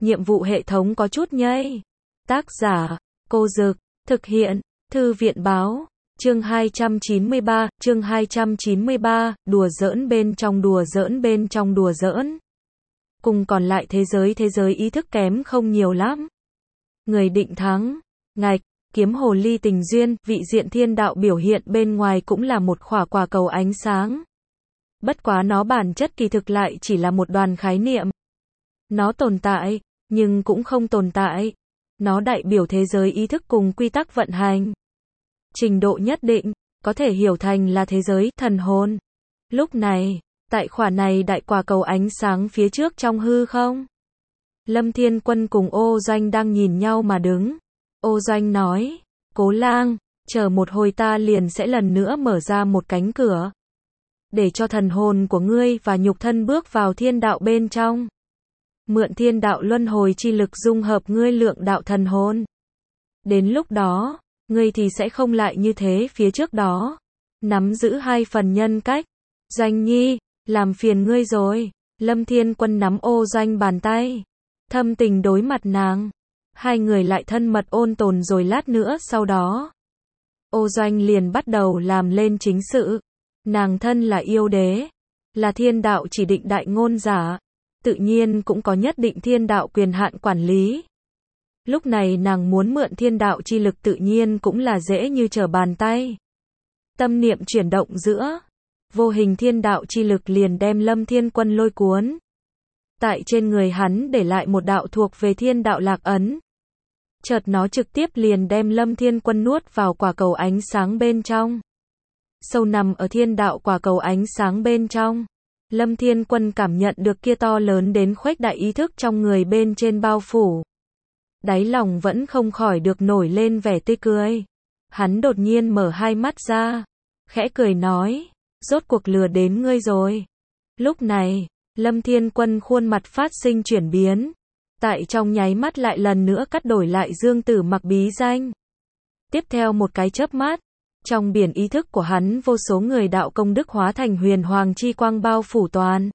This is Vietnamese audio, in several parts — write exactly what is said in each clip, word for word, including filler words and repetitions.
nhiệm vụ hệ thống có chút nhây. Tác giả, Cô Dực, thực hiện, Thư viện Báo, chương hai trăm chín mươi ba, chương hai trăm chín mươi ba, đùa giỡn bên trong đùa giỡn bên trong đùa giỡn. Cùng còn lại thế giới thế giới ý thức kém không nhiều lắm. Người định thắng, ngạch, kiếm hồ ly tình duyên, vị diện thiên đạo biểu hiện bên ngoài cũng là một khỏa quả cầu ánh sáng. Bất quá nó bản chất kỳ thực lại chỉ là một đoàn khái niệm. Nó tồn tại, nhưng cũng không tồn tại. Nó đại biểu thế giới ý thức cùng quy tắc vận hành. Trình độ nhất định, có thể hiểu thành là thế giới thần hồn. Lúc này, tại khỏa này đại quả cầu ánh sáng phía trước trong hư không, Lâm Thiên Quân cùng Ô Doanh đang nhìn nhau mà đứng. Ô Doanh nói, Cố Lang, chờ một hồi ta liền sẽ lần nữa mở ra một cánh cửa. Để cho thần hồn của ngươi và nhục thân bước vào thiên đạo bên trong. Mượn thiên đạo luân hồi chi lực dung hợp ngươi lượng đạo thần hồn. Đến lúc đó, ngươi thì sẽ không lại như thế phía trước đó. Nắm giữ hai phần nhân cách. Doanh Nhi, làm phiền ngươi rồi. Lâm Thiên Quân nắm Ô Doanh bàn tay. Thâm tình đối mặt nàng. Hai người lại thân mật ôn tồn rồi lát nữa sau đó. Ô Doanh liền bắt đầu làm lên chính sự. Nàng thân là yêu đế. Là thiên đạo chỉ định đại ngôn giả. Tự nhiên cũng có nhất định thiên đạo quyền hạn quản lý. Lúc này nàng muốn mượn thiên đạo chi lực tự nhiên cũng là dễ như trở bàn tay. Tâm niệm chuyển động giữa. Vô hình thiên đạo chi lực liền đem Lâm Thiên Quân lôi cuốn. Tại trên người hắn để lại một đạo thuộc về thiên đạo lạc ấn. Chợt nó trực tiếp liền đem Lâm Thiên Quân nuốt vào quả cầu ánh sáng bên trong. Sâu nằm ở thiên đạo quả cầu ánh sáng bên trong. Lâm Thiên Quân cảm nhận được kia to lớn đến khuếch đại ý thức trong người bên trên bao phủ. Đáy lòng vẫn không khỏi được nổi lên vẻ tươi cười. Hắn đột nhiên mở hai mắt ra. Khẽ cười nói, rốt cuộc lừa đến ngươi rồi. Lúc này, Lâm Thiên Quân khuôn mặt phát sinh chuyển biến. Tại trong nháy mắt lại lần nữa cắt đổi lại Dương Tử Mặc bí danh. Tiếp theo một cái chớp mắt. Trong biển ý thức của hắn vô số người đạo công đức hóa thành huyền hoàng chi quang bao phủ toàn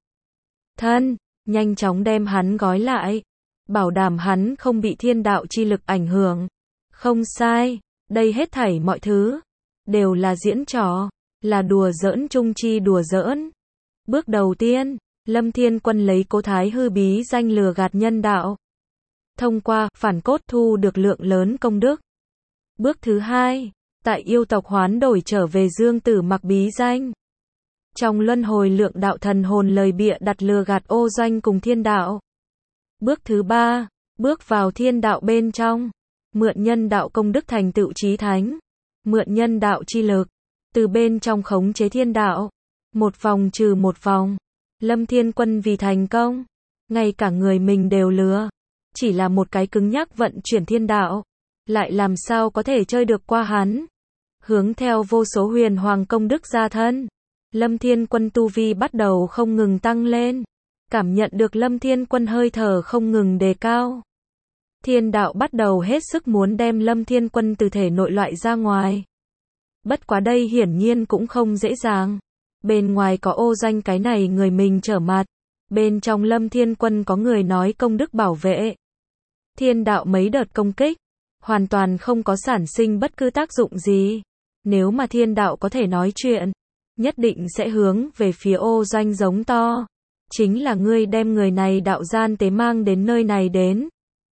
thân, nhanh chóng đem hắn gói lại, bảo đảm hắn không bị thiên đạo chi lực ảnh hưởng. Không sai, đây hết thảy mọi thứ, đều là diễn trò, là đùa giỡn chung chi đùa giỡn. Bước đầu tiên, Lâm Thiên Quân lấy Cố Thái Hư bí danh lừa gạt nhân đạo. Thông qua phản cốt thu được lượng lớn công đức. Bước thứ hai, tại yêu tộc hoán đổi trở về Dương Tử Mặc bí danh. Trong luân hồi lượng đạo thần hồn lời bịa đặt lừa gạt Ô Doanh cùng thiên đạo. Bước thứ ba, bước vào thiên đạo bên trong. Mượn nhân đạo công đức thành tựu chí thánh. Mượn nhân đạo chi lực. Từ bên trong khống chế thiên đạo. Một vòng trừ một vòng. Lâm Thiên Quân vì thành công. Ngay cả người mình đều lừa. Chỉ là một cái cứng nhắc vận chuyển thiên đạo. Lại làm sao có thể chơi được qua hắn. Hướng theo vô số huyền hoàng công đức gia thân. Lâm Thiên Quân tu vi bắt đầu không ngừng tăng lên. Cảm nhận được Lâm Thiên Quân hơi thở không ngừng đề cao. Thiên đạo bắt đầu hết sức muốn đem Lâm Thiên Quân từ thể nội loại ra ngoài. Bất quá đây hiển nhiên cũng không dễ dàng. Bên ngoài có Ô Doanh cái này người mình trở mặt. Bên trong Lâm Thiên Quân có người nói công đức bảo vệ. Thiên đạo mấy đợt công kích. Hoàn toàn không có sản sinh bất cứ tác dụng gì. Nếu mà thiên đạo có thể nói chuyện, nhất định sẽ hướng về phía Ô Doanh giống to. Chính là ngươi đem người này đạo gian tế mang đến nơi này đến.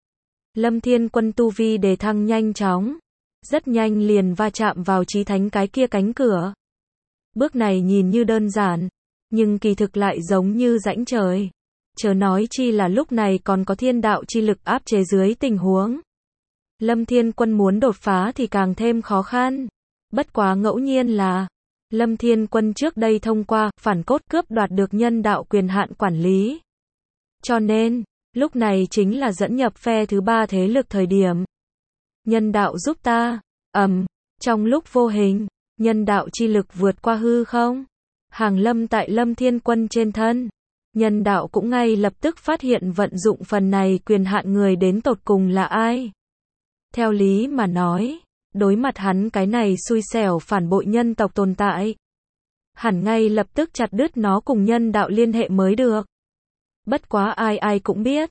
Lâm Thiên Quân tu vi đề thăng nhanh chóng. Rất nhanh liền va chạm vào chí thánh cái kia cánh cửa. Bước này nhìn như đơn giản, nhưng kỳ thực lại giống như rãnh trời. Chớ nói chi là lúc này còn có thiên đạo chi lực áp chế dưới tình huống. Lâm Thiên Quân muốn đột phá thì càng thêm khó khăn. Bất quá ngẫu nhiên là, Lâm Thiên Quân trước đây thông qua phản cốt cướp đoạt được nhân đạo quyền hạn quản lý. Cho nên, lúc này chính là dẫn nhập phe thứ ba thế lực thời điểm. Nhân đạo giúp ta, ầm, trong lúc vô hình, nhân đạo chi lực vượt qua hư không. Hàng lâm tại Lâm Thiên Quân trên thân. Nhân đạo cũng ngay lập tức phát hiện vận dụng phần này quyền hạn người đến tột cùng là ai. Theo lý mà nói, đối mặt hắn cái này xui xẻo phản bội nhân tộc tồn tại. Hẳn ngay lập tức chặt đứt nó cùng nhân đạo liên hệ mới được. Bất quá ai ai cũng biết,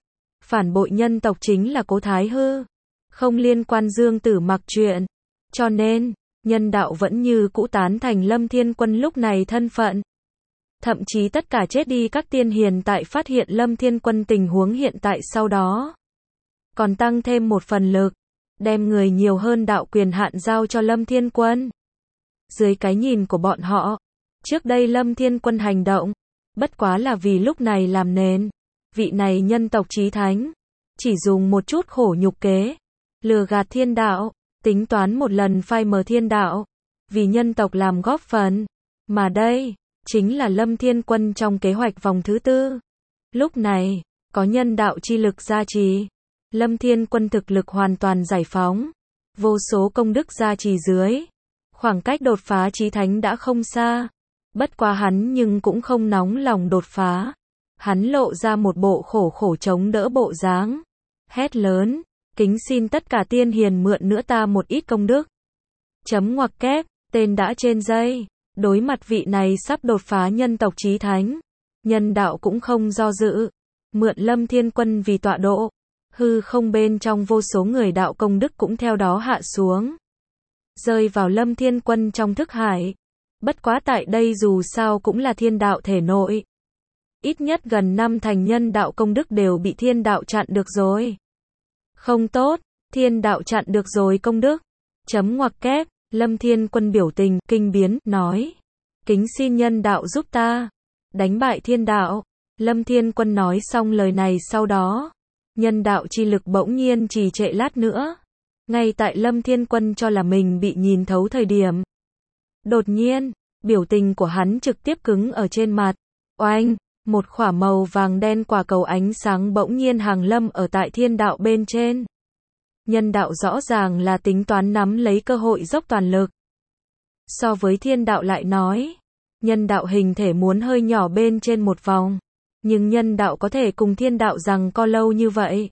phản bội nhân tộc chính là Cố Thái Hư, không liên quan Dương Tử Mặc chuyện. Cho nên, nhân đạo vẫn như cũ tán thành Lâm Thiên Quân lúc này thân phận. Thậm chí tất cả chết đi các tiên hiền tại phát hiện Lâm Thiên Quân tình huống hiện tại sau đó. Còn tăng thêm một phần lực, đem người nhiều hơn đạo quyền hạn giao cho Lâm Thiên Quân. Dưới cái nhìn của bọn họ, trước đây Lâm Thiên Quân hành động, bất quá là vì lúc này làm nền. Vị này nhân tộc chí thánh, chỉ dùng một chút khổ nhục kế, lừa gạt thiên đạo, tính toán một lần phai mờ thiên đạo, vì nhân tộc làm góp phần. Mà đây, chính là Lâm Thiên Quân trong kế hoạch vòng thứ tư. Lúc này, có nhân đạo chi lực gia trì, Lâm Thiên Quân thực lực hoàn toàn giải phóng, vô số công đức gia trì dưới. Khoảng cách đột phá chí thánh đã không xa, bất quá hắn nhưng cũng không nóng lòng đột phá. Hắn lộ ra một bộ khổ khổ chống đỡ bộ dáng, hét lớn, kính xin tất cả tiên hiền mượn nữa ta một ít công đức. Chấm ngoặc kép, tên đã trên dây, đối mặt vị này sắp đột phá nhân tộc chí thánh, nhân đạo cũng không do dự, mượn Lâm Thiên Quân vì tọa độ, hư không bên trong vô số người đạo công đức cũng theo đó hạ xuống, rơi vào Lâm Thiên Quân trong thức hải. Bất quá tại đây dù sao cũng là thiên đạo thể nội. Ít nhất gần năm thành nhân đạo công đức đều bị thiên đạo chặn được rồi. Không tốt, thiên đạo chặn được rồi công đức. Chấm ngoặc kép, Lâm Thiên Quân biểu tình, kinh biến, nói. Kính xin nhân đạo giúp ta. Đánh bại thiên đạo. Lâm Thiên Quân nói xong lời này sau đó. Nhân đạo chi lực bỗng nhiên trì trệ lát nữa. Ngay tại Lâm Thiên Quân cho là mình bị nhìn thấu thời điểm. Đột nhiên, biểu tình của hắn trực tiếp cứng ở trên mặt. Oanh! Một khỏa màu vàng đen quả cầu ánh sáng bỗng nhiên hàng lâm ở tại thiên đạo bên trên. Nhân đạo rõ ràng là tính toán nắm lấy cơ hội dốc toàn lực. So với thiên đạo lại nói, nhân đạo hình thể muốn hơi nhỏ bên trên một vòng. Nhưng nhân đạo có thể cùng thiên đạo rằng co lâu như vậy.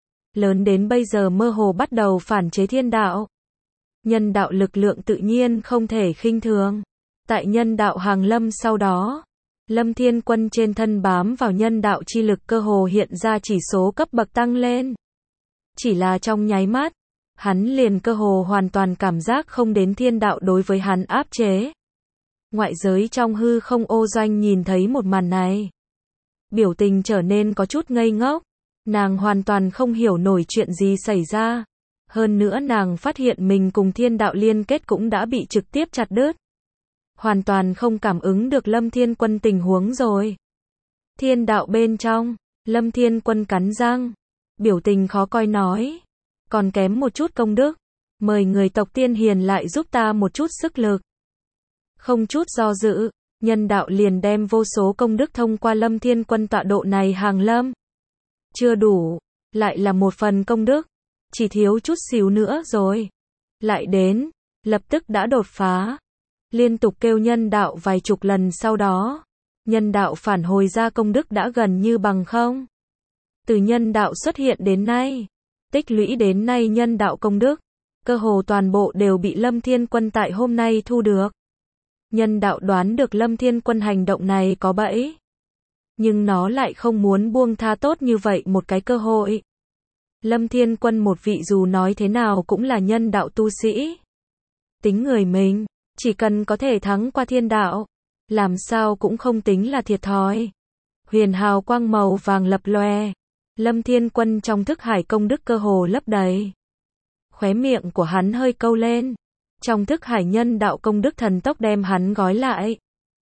Lớn đến bây giờ mơ hồ bắt đầu phản chế thiên đạo. Nhân đạo lực lượng tự nhiên không thể khinh thường. Tại nhân đạo hàng lâm sau đó, Lâm Thiên Quân trên thân bám vào nhân đạo chi lực cơ hồ hiện ra chỉ số cấp bậc tăng lên. Chỉ là trong nháy mắt, hắn liền cơ hồ hoàn toàn cảm giác không đến thiên đạo đối với hắn áp chế. Ngoại giới trong hư không ô doanh nhìn thấy một màn này. Biểu tình trở nên có chút ngây ngốc. Nàng hoàn toàn không hiểu nổi chuyện gì xảy ra. Hơn nữa nàng phát hiện mình cùng thiên đạo liên kết cũng đã bị trực tiếp chặt đứt. Hoàn toàn không cảm ứng được Lâm Thiên Quân tình huống rồi. Thiên đạo bên trong, Lâm Thiên Quân cắn răng, biểu tình khó coi nói, còn kém một chút công đức, mời người tộc tiên hiền lại giúp ta một chút sức lực. Không chút do dự, nhân đạo liền đem vô số công đức thông qua Lâm Thiên Quân tọa độ này hàng lâm. Chưa đủ, lại là một phần công đức, chỉ thiếu chút xíu nữa rồi. Lại đến, lập tức đã đột phá. Liên tục kêu nhân đạo vài chục lần sau đó, nhân đạo phản hồi ra công đức đã gần như bằng không. Từ nhân đạo xuất hiện đến nay, tích lũy đến nay nhân đạo công đức, cơ hồ toàn bộ đều bị Lâm Thiên Quân tại hôm nay thu được. Nhân đạo đoán được Lâm Thiên Quân hành động này có bẫy, nhưng nó lại không muốn buông tha tốt như vậy một cái cơ hội. Lâm Thiên Quân một vị dù nói thế nào cũng là nhân đạo tu sĩ. Tính người mình, chỉ cần có thể thắng qua thiên đạo, làm sao cũng không tính là thiệt thòi. Huyền hào quang màu vàng lập loè, Lâm Thiên Quân trong thức hải công đức cơ hồ lấp đầy. Khóe miệng của hắn hơi câu lên, trong thức hải nhân đạo công đức thần tốc đem hắn gói lại.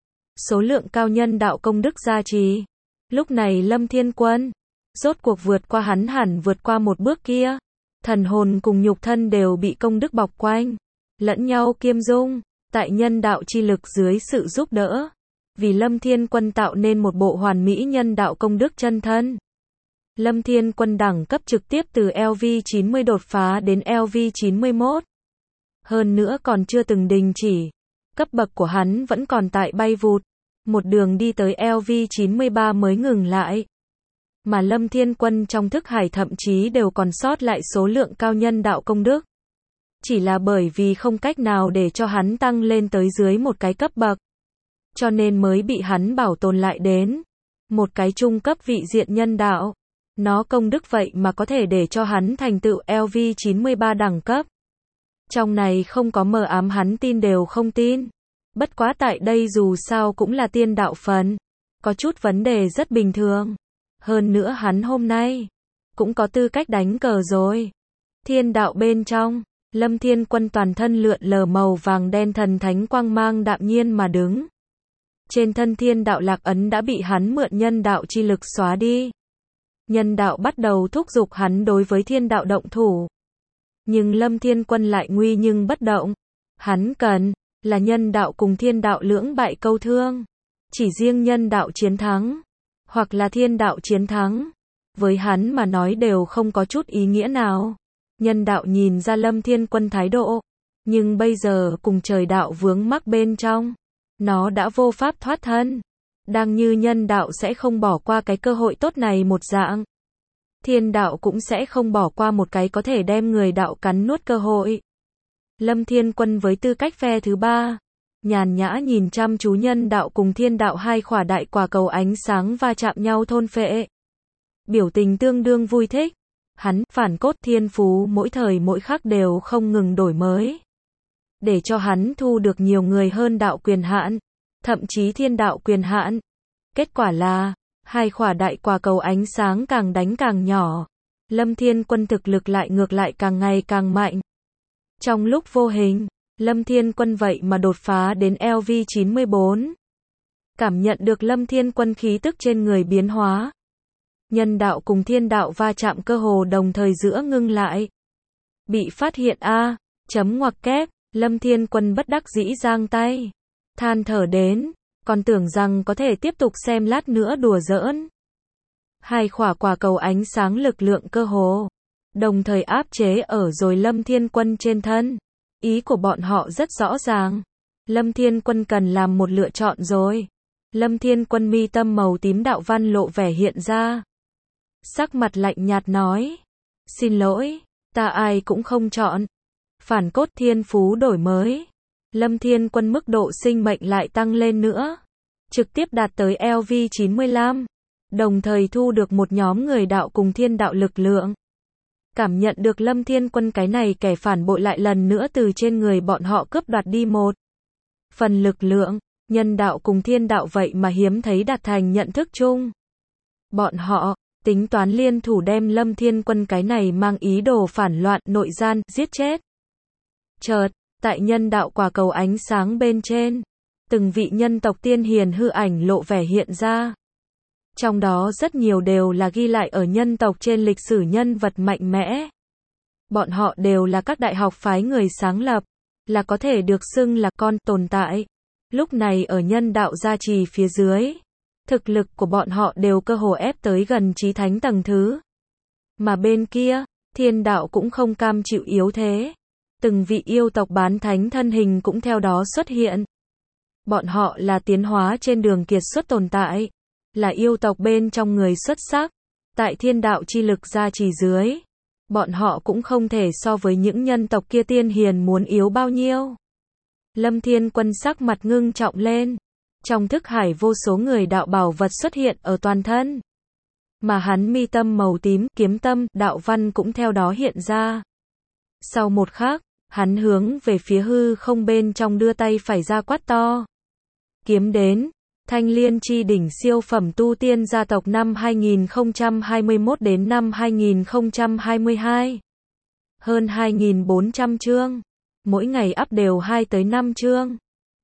Số lượng cao nhân đạo công đức gia trì. Lúc này Lâm Thiên Quân, rốt cuộc vượt qua hắn hẳn vượt qua một bước kia. Thần hồn cùng nhục thân đều bị công đức bọc quanh, lẫn nhau kiêm dung. Tại nhân đạo chi lực dưới sự giúp đỡ, vì Lâm Thiên Quân tạo nên một bộ hoàn mỹ nhân đạo công đức chân thân. Lâm Thiên Quân đẳng cấp trực tiếp từ L V chín mươi đột phá đến L V chín mươi mốt. Hơn nữa còn chưa từng đình chỉ. Cấp bậc của hắn vẫn còn tại bay vụt. Một đường đi tới L V chín mươi ba mới ngừng lại. Mà Lâm Thiên Quân trong thức hải thậm chí đều còn sót lại số lượng cao nhân đạo công đức. Chỉ là bởi vì không cách nào để cho hắn tăng lên tới dưới một cái cấp bậc. Cho nên mới bị hắn bảo tồn lại đến một cái trung cấp vị diện nhân đạo. Nó công đức vậy mà có thể để cho hắn thành tựu L V chín mươi ba đẳng cấp. Trong này không có mờ ám hắn tin đều không tin. Bất quá tại đây dù sao cũng là tiên đạo phần. Có chút vấn đề rất bình thường. Hơn nữa hắn hôm nay cũng có tư cách đánh cờ rồi. Thiên đạo bên trong, Lâm Thiên Quân toàn thân lượn lờ màu vàng đen thần thánh quang mang đạm nhiên mà đứng. Trên thân thiên đạo lạc ấn đã bị hắn mượn nhân đạo chi lực xóa đi. Nhân đạo bắt đầu thúc giục hắn đối với thiên đạo động thủ. Nhưng Lâm Thiên Quân lại nguy nhưng bất động. Hắn cần là nhân đạo cùng thiên đạo lưỡng bại câu thương. Chỉ riêng nhân đạo chiến thắng, hoặc là thiên đạo chiến thắng, với hắn mà nói đều không có chút ý nghĩa nào. Nhân đạo nhìn ra Lâm Thiên Quân thái độ, nhưng bây giờ cùng trời đạo vướng mắc bên trong, nó đã vô pháp thoát thân. Đang như nhân đạo sẽ không bỏ qua cái cơ hội tốt này một dạng. Thiên đạo cũng sẽ không bỏ qua một cái có thể đem người đạo cắn nuốt cơ hội. Lâm Thiên Quân với tư cách phe thứ ba, nhàn nhã nhìn chăm chú nhân đạo cùng thiên đạo hai khỏa đại quả cầu ánh sáng va chạm nhau thôn phệ. Biểu tình tương đương vui thích. Hắn, phản cốt thiên phú mỗi thời mỗi khắc đều không ngừng đổi mới. Để cho hắn thu được nhiều người hơn đạo quyền hạn, thậm chí thiên đạo quyền hạn. Kết quả là, hai khỏa đại quả cầu ánh sáng càng đánh càng nhỏ. Lâm Thiên Quân thực lực lại ngược lại càng ngày càng mạnh. Trong lúc vô hình, Lâm Thiên Quân vậy mà đột phá đến L V chín mươi bốn. Cảm nhận được Lâm Thiên Quân khí tức trên người biến hóa. Nhân đạo cùng thiên đạo va chạm cơ hồ đồng thời giữa ngưng lại. Bị phát hiện a, chấm ngoặc kép, Lâm Thiên Quân bất đắc dĩ giang tay. Than thở đến, còn tưởng rằng có thể tiếp tục xem lát nữa đùa giỡn. Hai khỏa quả cầu ánh sáng lực lượng cơ hồ đồng thời áp chế ở rồi Lâm Thiên Quân trên thân. Ý của bọn họ rất rõ ràng. Lâm Thiên Quân cần làm một lựa chọn rồi. Lâm Thiên Quân mi tâm màu tím đạo văn lộ vẻ hiện ra. Sắc mặt lạnh nhạt nói. Xin lỗi, ta ai cũng không chọn. Phản cốt thiên phú đổi mới. Lâm Thiên Quân mức độ sinh mệnh lại tăng lên nữa. Trực tiếp đạt tới L V chín mươi lăm. Đồng thời thu được một nhóm người đạo cùng thiên đạo lực lượng. Cảm nhận được Lâm Thiên Quân cái này kẻ phản bội lại lần nữa từ trên người bọn họ cướp đoạt đi một phần lực lượng, nhân đạo cùng thiên đạo vậy mà hiếm thấy đạt thành nhận thức chung. Bọn họ tính toán liên thủ đem Lâm Thiên Quân cái này mang ý đồ phản loạn, nội gian, giết chết. Chợt, tại nhân đạo quả cầu ánh sáng bên trên, từng vị nhân tộc tiên hiền hư ảnh lộ vẻ hiện ra. Trong đó rất nhiều đều là ghi lại ở nhân tộc trên lịch sử nhân vật mạnh mẽ. Bọn họ đều là các đại học phái người sáng lập, là có thể được xưng là con tồn tại. Lúc này ở nhân đạo gia trì phía dưới, thực lực của bọn họ đều cơ hồ ép tới gần chí thánh tầng thứ. Mà bên kia, thiên đạo cũng không cam chịu yếu thế. Từng vị yêu tộc bán thánh thân hình cũng theo đó xuất hiện. Bọn họ là tiến hóa trên đường kiệt xuất tồn tại. Là yêu tộc bên trong người xuất sắc. Tại thiên đạo chi lực gia trì dưới, bọn họ cũng không thể so với những nhân tộc kia tiên hiền muốn yếu bao nhiêu. Lâm Thiên Quân sắc mặt ngưng trọng lên. Trong thức hải vô số người đạo bảo vật xuất hiện ở toàn thân. Mà hắn mi tâm màu tím, kiếm tâm, đạo văn cũng theo đó hiện ra. Sau một khắc, hắn hướng về phía hư không bên trong đưa tay phải ra quát to. Kiếm đến. Thanh Liên chi đỉnh siêu phẩm tu tiên gia tộc năm hai nghìn không trăm hai mươi mốt đến năm hai nghìn không trăm hai mươi hai. Hơn hai nghìn bốn trăm chương. Mỗi ngày up đều hai tới năm chương.